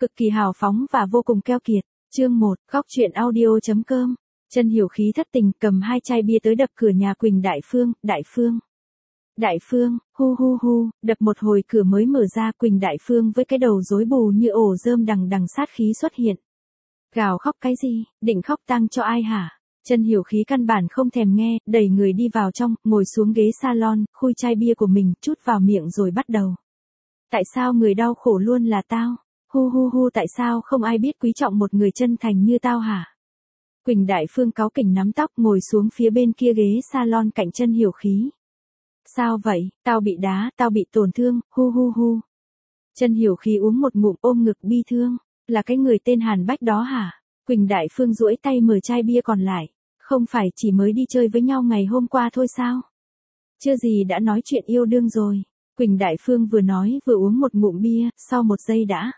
Cực kỳ hào phóng và vô cùng keo kiệt. Chương 1, góc truyện audio.com. Chân Hiểu khí thất tình cầm 2 chai bia tới đập cửa nhà Quỳnh Đại Phương. Đại Phương, hu hu hu, đập một hồi cửa mới mở ra. Quỳnh Đại Phương với cái đầu rối bù như ổ rơm đằng đằng sát khí xuất hiện. Gào khóc cái gì, định khóc tang cho ai hả? Chân Hiểu khí căn bản không thèm nghe, đẩy người đi vào trong, ngồi xuống ghế salon, khui chai bia của mình, trút vào miệng rồi bắt đầu. Tại sao người đau khổ luôn là tao? Hu hu hu, tại sao không ai biết quý trọng một người chân thành như tao hả? Quỳnh Đại Phương cáu kỉnh nắm tóc ngồi xuống phía bên kia ghế salon cạnh Chân Hiểu khí. Sao vậy, tao bị đá, tao bị tổn thương, hu hu hu. Chân Hiểu khí uống một ngụm ôm ngực bi thương, là cái người tên Hàn Bách đó hả? Quỳnh Đại Phương duỗi tay mở chai bia còn lại, không phải chỉ mới đi chơi với nhau ngày hôm qua thôi sao? Chưa gì đã nói chuyện yêu đương rồi. Quỳnh Đại Phương vừa nói vừa uống một ngụm bia, sau một giây đã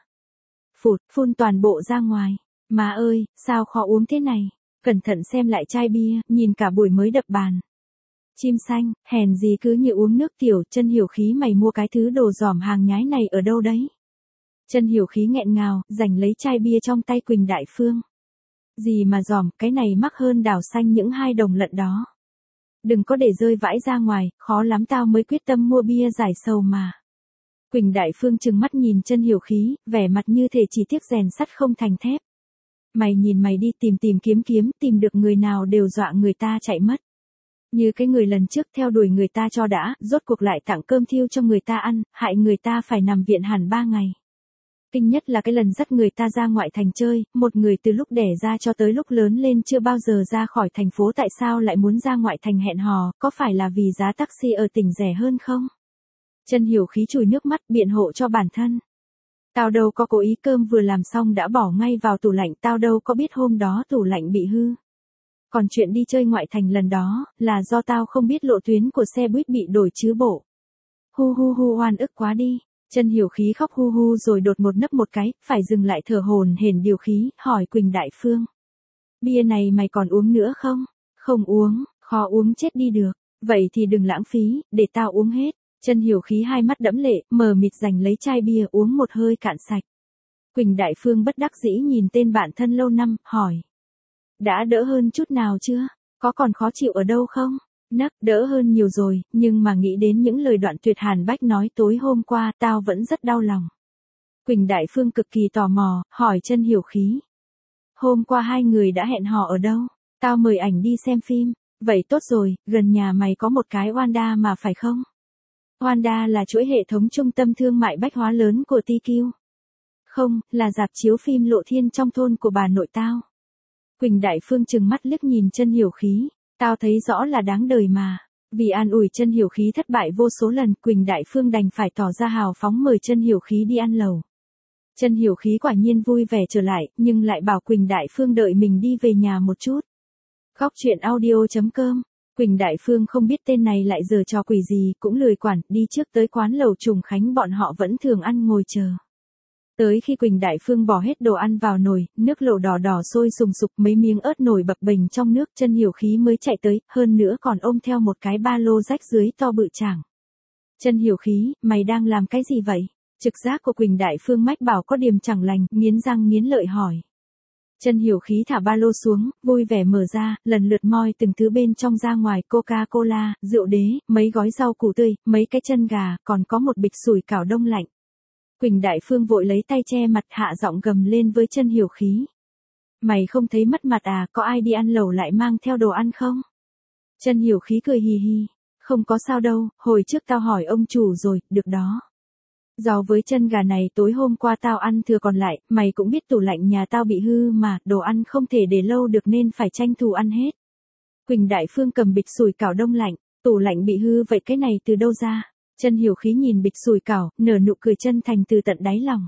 phun toàn bộ ra ngoài. Má ơi, sao khó uống thế này? Cẩn thận xem lại chai bia, nhìn cả buổi mới đập bàn. Chim xanh, hèn gì cứ như uống nước tiểu. Chân Hiểu khí, mày mua cái thứ đồ giỏm hàng nhái này ở đâu đấy? Chân Hiểu khí nghẹn ngào, giành lấy chai bia trong tay Quỳnh Đại Phương. Gì mà giỏm, cái này mắc hơn đào xanh những 2 đồng lận đó. Đừng có để rơi vãi ra ngoài, khó lắm tao mới quyết tâm mua bia giải sầu mà. Quỳnh Đại Phương trừng mắt nhìn Chân Hiểu khí, vẻ mặt như thể chỉ tiếc rèn sắt không thành thép. Mày nhìn mày đi, tìm kiếm, tìm được người nào đều dọa người ta chạy mất. Như cái người lần trước theo đuổi người ta cho đã, rốt cuộc lại tặng cơm thiêu cho người ta ăn, hại người ta phải nằm viện hẳn 3 ngày. Kinh nhất là cái lần dắt người ta ra ngoại thành chơi, một người từ lúc đẻ ra cho tới lúc lớn lên chưa bao giờ ra khỏi thành phố, tại sao lại muốn ra ngoại thành hẹn hò, có phải là vì giá taxi ở tỉnh rẻ hơn không? Chân Hiểu khí chùi nước mắt biện hộ cho bản thân. Tao đâu có cố ý, cơm vừa làm xong đã bỏ ngay vào tủ lạnh, tao đâu có biết hôm đó tủ lạnh bị hư. Còn chuyện đi chơi ngoại thành lần đó, là do tao không biết lộ tuyến của xe buýt bị đổi chứ bộ. Hu hu hu, oan ức quá đi. Chân Hiểu khí khóc hu hu rồi đột ngột nấc một cái, phải dừng lại thở hổn hển điều khí, hỏi Quỳnh Đại Phương. Bia này mày còn uống nữa không? Không uống, khó uống chết đi được. Vậy thì đừng lãng phí, để tao uống hết. Chân Hiểu khí hai mắt đẫm lệ, mờ mịt giành lấy chai bia uống một hơi cạn sạch. Quỳnh Đại Phương bất đắc dĩ nhìn tên bạn thân lâu năm, hỏi. Đã đỡ hơn chút nào chưa? Có còn khó chịu ở đâu không? Nấc, đỡ hơn nhiều rồi, nhưng mà nghĩ đến những lời đoạn tuyệt Hàn Bách nói tối hôm qua, tao vẫn rất đau lòng. Quỳnh Đại Phương cực kỳ tò mò, hỏi Chân Hiểu khí. Hôm qua 2 người đã hẹn hò ở đâu? Tao mời ảnh đi xem phim. Vậy tốt rồi, gần nhà mày có một cái Wanda mà phải không? Wanda là chuỗi hệ thống trung tâm thương mại bách hóa lớn của TQ. Không, là rạp chiếu phim Lộ Thiên trong thôn của bà nội tao. Quỳnh Đại Phương trừng mắt liếc nhìn Chân Hiểu khí. Tao thấy rõ là đáng đời mà. Vì an ủi Chân Hiểu khí thất bại vô số lần, Quỳnh Đại Phương đành phải tỏ ra hào phóng mời Chân Hiểu khí đi ăn lẩu. Chân Hiểu khí quả nhiên vui vẻ trở lại, nhưng lại bảo Quỳnh Đại Phương đợi mình đi về nhà một chút. Góc truyện audio.com. Quỳnh Đại Phương không biết tên này lại giở trò quỷ gì, cũng lười quản, đi trước tới quán lẩu Trùng Khánh bọn họ vẫn thường ăn ngồi chờ. Tới khi Quỳnh Đại Phương bỏ hết đồ ăn vào nồi, nước lẩu đỏ đỏ sôi sùng sục, mấy miếng ớt nổi bập bềnh trong nước, Chân Hiểu khí mới chạy tới, hơn nữa còn ôm theo một cái ba lô rách dưới to bự chảng. Chân Hiểu khí, mày đang làm cái gì vậy? Trực giác của Quỳnh Đại Phương mách bảo có điểm chẳng lành, nghiến răng nghiến lợi hỏi. Chân Hiểu khí thả ba lô xuống, vui vẻ mở ra, lần lượt moi từng thứ bên trong ra ngoài, Coca-Cola, rượu đế, mấy gói rau củ tươi, mấy cái chân gà, còn có một bịch sủi cảo đông lạnh. Quỳnh Đại Phương vội lấy tay che mặt, hạ giọng gầm lên với Chân Hiểu khí. Mày không thấy mất mặt à, có ai đi ăn lẩu lại mang theo đồ ăn không? Chân Hiểu khí cười hì hì. Không có sao đâu, hồi trước tao hỏi ông chủ rồi, được đó. Rau với chân gà này tối hôm qua tao ăn thừa còn lại, mày cũng biết tủ lạnh nhà tao bị hư mà, đồ ăn không thể để lâu được nên phải tranh thủ ăn hết. Quỳnh Đại Phương cầm bịch sủi cảo đông lạnh, tủ lạnh bị hư vậy cái này từ đâu ra? Chân Hiểu khí nhìn bịch sủi cảo, nở nụ cười chân thành từ tận đáy lòng.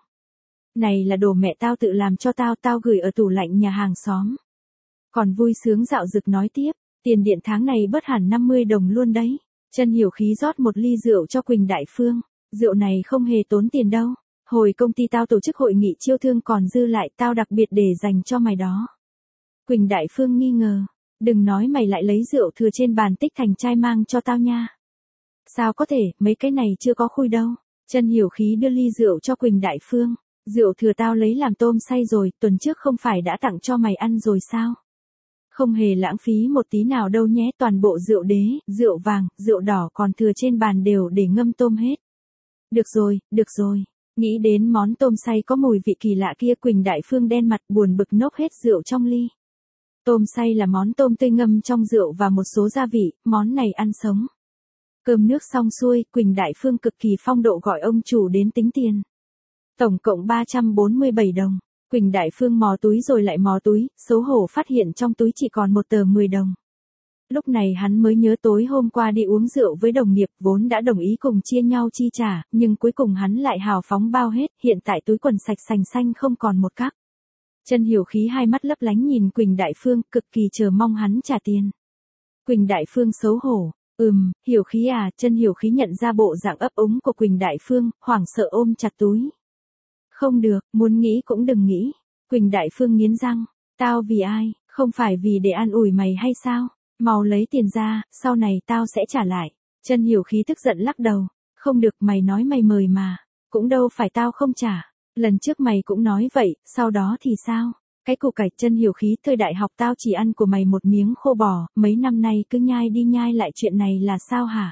Này là đồ mẹ tao tự làm cho tao gửi ở tủ lạnh nhà hàng xóm. Còn vui sướng dạo dực nói tiếp, tiền điện tháng này bớt hẳn 50 đồng luôn đấy. Chân Hiểu khí rót một ly rượu cho Quỳnh Đại Phương. Rượu này không hề tốn tiền đâu. Hồi công ty tao tổ chức hội nghị chiêu thương còn dư lại, tao đặc biệt để dành cho mày đó. Quỳnh Đại Phương nghi ngờ. Đừng nói mày lại lấy rượu thừa trên bàn tích thành chai mang cho tao nha. Sao có thể, mấy cái này chưa có khui đâu. Chân Hiểu khí đưa ly rượu cho Quỳnh Đại Phương. Rượu thừa tao lấy làm tôm xay rồi, tuần trước không phải đã tặng cho mày ăn rồi sao? Không hề lãng phí một tí nào đâu nhé, toàn bộ rượu đế, rượu vàng, rượu đỏ còn thừa trên bàn đều để ngâm tôm hết. Được rồi, được rồi. Nghĩ đến món tôm xay có mùi vị kỳ lạ kia, Quỳnh Đại Phương đen mặt buồn bực nốc hết rượu trong ly. Tôm xay là món tôm tươi ngâm trong rượu và một số gia vị, món này ăn sống. Cơm nước xong xuôi, Quỳnh Đại Phương cực kỳ phong độ gọi ông chủ đến tính tiền. Tổng cộng 347 đồng. Quỳnh Đại Phương mò túi rồi lại mò túi, xấu hổ phát hiện trong túi chỉ còn một tờ 10 đồng. Lúc này hắn mới nhớ tối hôm qua đi uống rượu với đồng nghiệp vốn đã đồng ý cùng chia nhau chi trả, nhưng cuối cùng hắn lại hào phóng bao hết, hiện tại túi quần sạch sành xanh không còn một cắc. Chân Hiểu Khí hai mắt lấp lánh nhìn Quỳnh Đại Phương, cực kỳ chờ mong hắn trả tiền. Quỳnh Đại Phương xấu hổ, Hiểu Khí à, Chân Hiểu Khí nhận ra bộ dạng ấp úng của Quỳnh Đại Phương, hoảng sợ ôm chặt túi. Không được, muốn nghĩ cũng đừng nghĩ. Quỳnh Đại Phương nghiến răng, tao vì ai, không phải vì để an ủi mày hay sao? Mau lấy tiền ra, sau này tao sẽ trả lại. Chân Hiểu Khí tức giận lắc đầu, không được, mày nói mày mời mà, cũng đâu phải tao không trả. Lần trước mày cũng nói vậy, sau đó thì sao? Cái củ cải. Chân Hiểu Khí, thời đại học tao chỉ ăn của mày một miếng khô bò, mấy năm nay cứ nhai đi nhai lại, chuyện này là sao hả?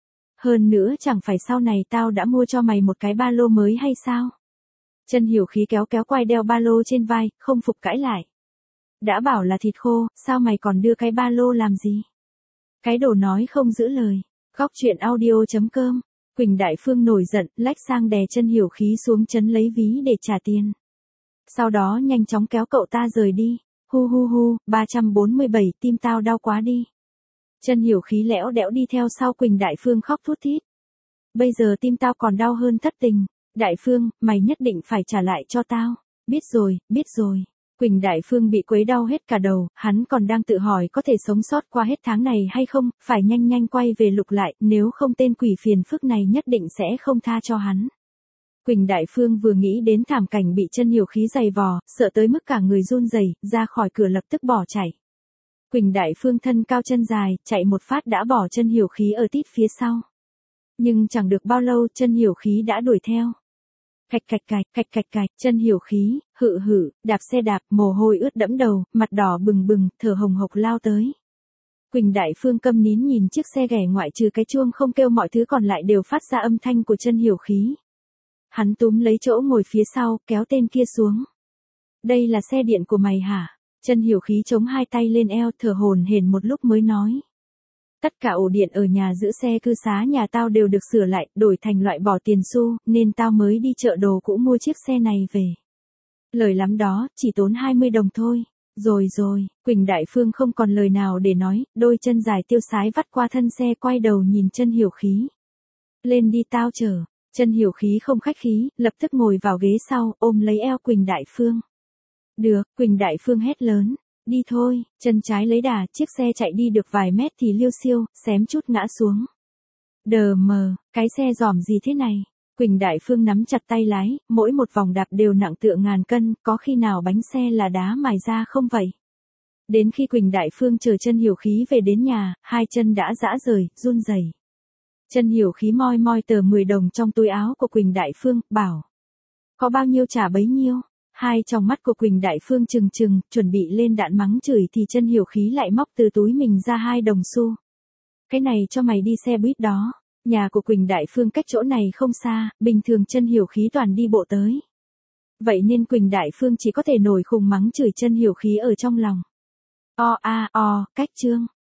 Hơn nữa chẳng phải sau này tao đã mua cho mày một cái ba lô mới hay sao? Chân Hiểu Khí kéo kéo quai đeo ba lô trên vai, không phục cãi lại. Đã bảo là thịt khô, sao mày còn đưa cái ba lô làm gì? Cái đồ nói không giữ lời. Góc truyện audio.com. Quỳnh Đại Phương nổi giận, lách sang đè Chân Hiểu Khí xuống chấn lấy ví để trả tiền. Sau đó nhanh chóng kéo cậu ta rời đi. Hu hu hu, 347, tim tao đau quá đi. Chân Hiểu Khí lẽo đẽo đi theo sau Quỳnh Đại Phương khóc thút thít. Bây giờ tim tao còn đau hơn thất tình. Đại Phương, mày nhất định phải trả lại cho tao. Biết rồi, biết rồi. Quỳnh Đại Phương bị quấy đau hết cả đầu, hắn còn đang tự hỏi có thể sống sót qua hết tháng này hay không, phải nhanh nhanh quay về lục lại, nếu không tên quỷ phiền phức này nhất định sẽ không tha cho hắn. Quỳnh Đại Phương vừa nghĩ đến thảm cảnh bị Chân Hiểu Khí giày vò, sợ tới mức cả người run rẩy, ra khỏi cửa lập tức bỏ chạy. Quỳnh Đại Phương thân cao chân dài, chạy một phát đã bỏ Chân Hiểu Khí ở tít phía sau. Nhưng chẳng được bao lâu, Chân Hiểu Khí đã đuổi theo. Cạch cạch cạch, cạch cạch cạch, Chân Hiểu Khí, đạp xe đạp, mồ hôi ướt đẫm đầu, mặt đỏ bừng bừng, thở hồng hộc lao tới. Quỳnh Đại Phương câm nín nhìn chiếc xe ghẻ, ngoại trừ cái chuông không kêu mọi thứ còn lại đều phát ra âm thanh của Chân Hiểu Khí. Hắn túm lấy chỗ ngồi phía sau, kéo tên kia xuống. Đây là xe điện của mày hả? Chân Hiểu Khí chống hai tay lên eo, thở hổn hển một lúc mới nói. Tất cả ổ điện ở nhà giữ xe cư xá nhà tao đều được sửa lại, đổi thành loại bỏ tiền xu, nên tao mới đi chợ đồ cũ mua chiếc xe này về. Lời lắm đó, chỉ tốn 20 đồng thôi. Rồi rồi, Quỳnh Đại Phương không còn lời nào để nói, đôi chân dài tiêu sái vắt qua thân xe, quay đầu nhìn Chân Hiểu Khí. Lên đi, tao chở. Chân Hiểu Khí không khách khí, lập tức ngồi vào ghế sau, ôm lấy eo Quỳnh Đại Phương. Được, Quỳnh Đại Phương hét lớn. Đi thôi, chân trái lấy đà, chiếc xe chạy đi được vài mét thì liêu xiêu, xém chút ngã xuống. Đờ mờ, cái xe giòm gì thế này? Quỳnh Đại Phương nắm chặt tay lái, mỗi một vòng đạp đều nặng tựa ngàn cân, có khi nào bánh xe là đá mài ra không vậy? Đến khi Quỳnh Đại Phương chờ Chân Hiểu Khí về đến nhà, hai chân đã rã rời, run rẩy. Chân Hiểu Khí moi moi tờ 10 đồng trong túi áo của Quỳnh Đại Phương, bảo. Có bao nhiêu trả bấy nhiêu? Hai trong mắt của Quỳnh Đại Phương trừng trừng, chuẩn bị lên đạn mắng chửi thì Chân Hiểu Khí lại móc từ túi mình ra 2 đồng xu. Cái này cho mày đi xe buýt đó. Nhà của Quỳnh Đại Phương cách chỗ này không xa, bình thường Chân Hiểu Khí toàn đi bộ tới. Vậy nên Quỳnh Đại Phương chỉ có thể nổi khùng mắng chửi Chân Hiểu Khí ở trong lòng. Cách chương.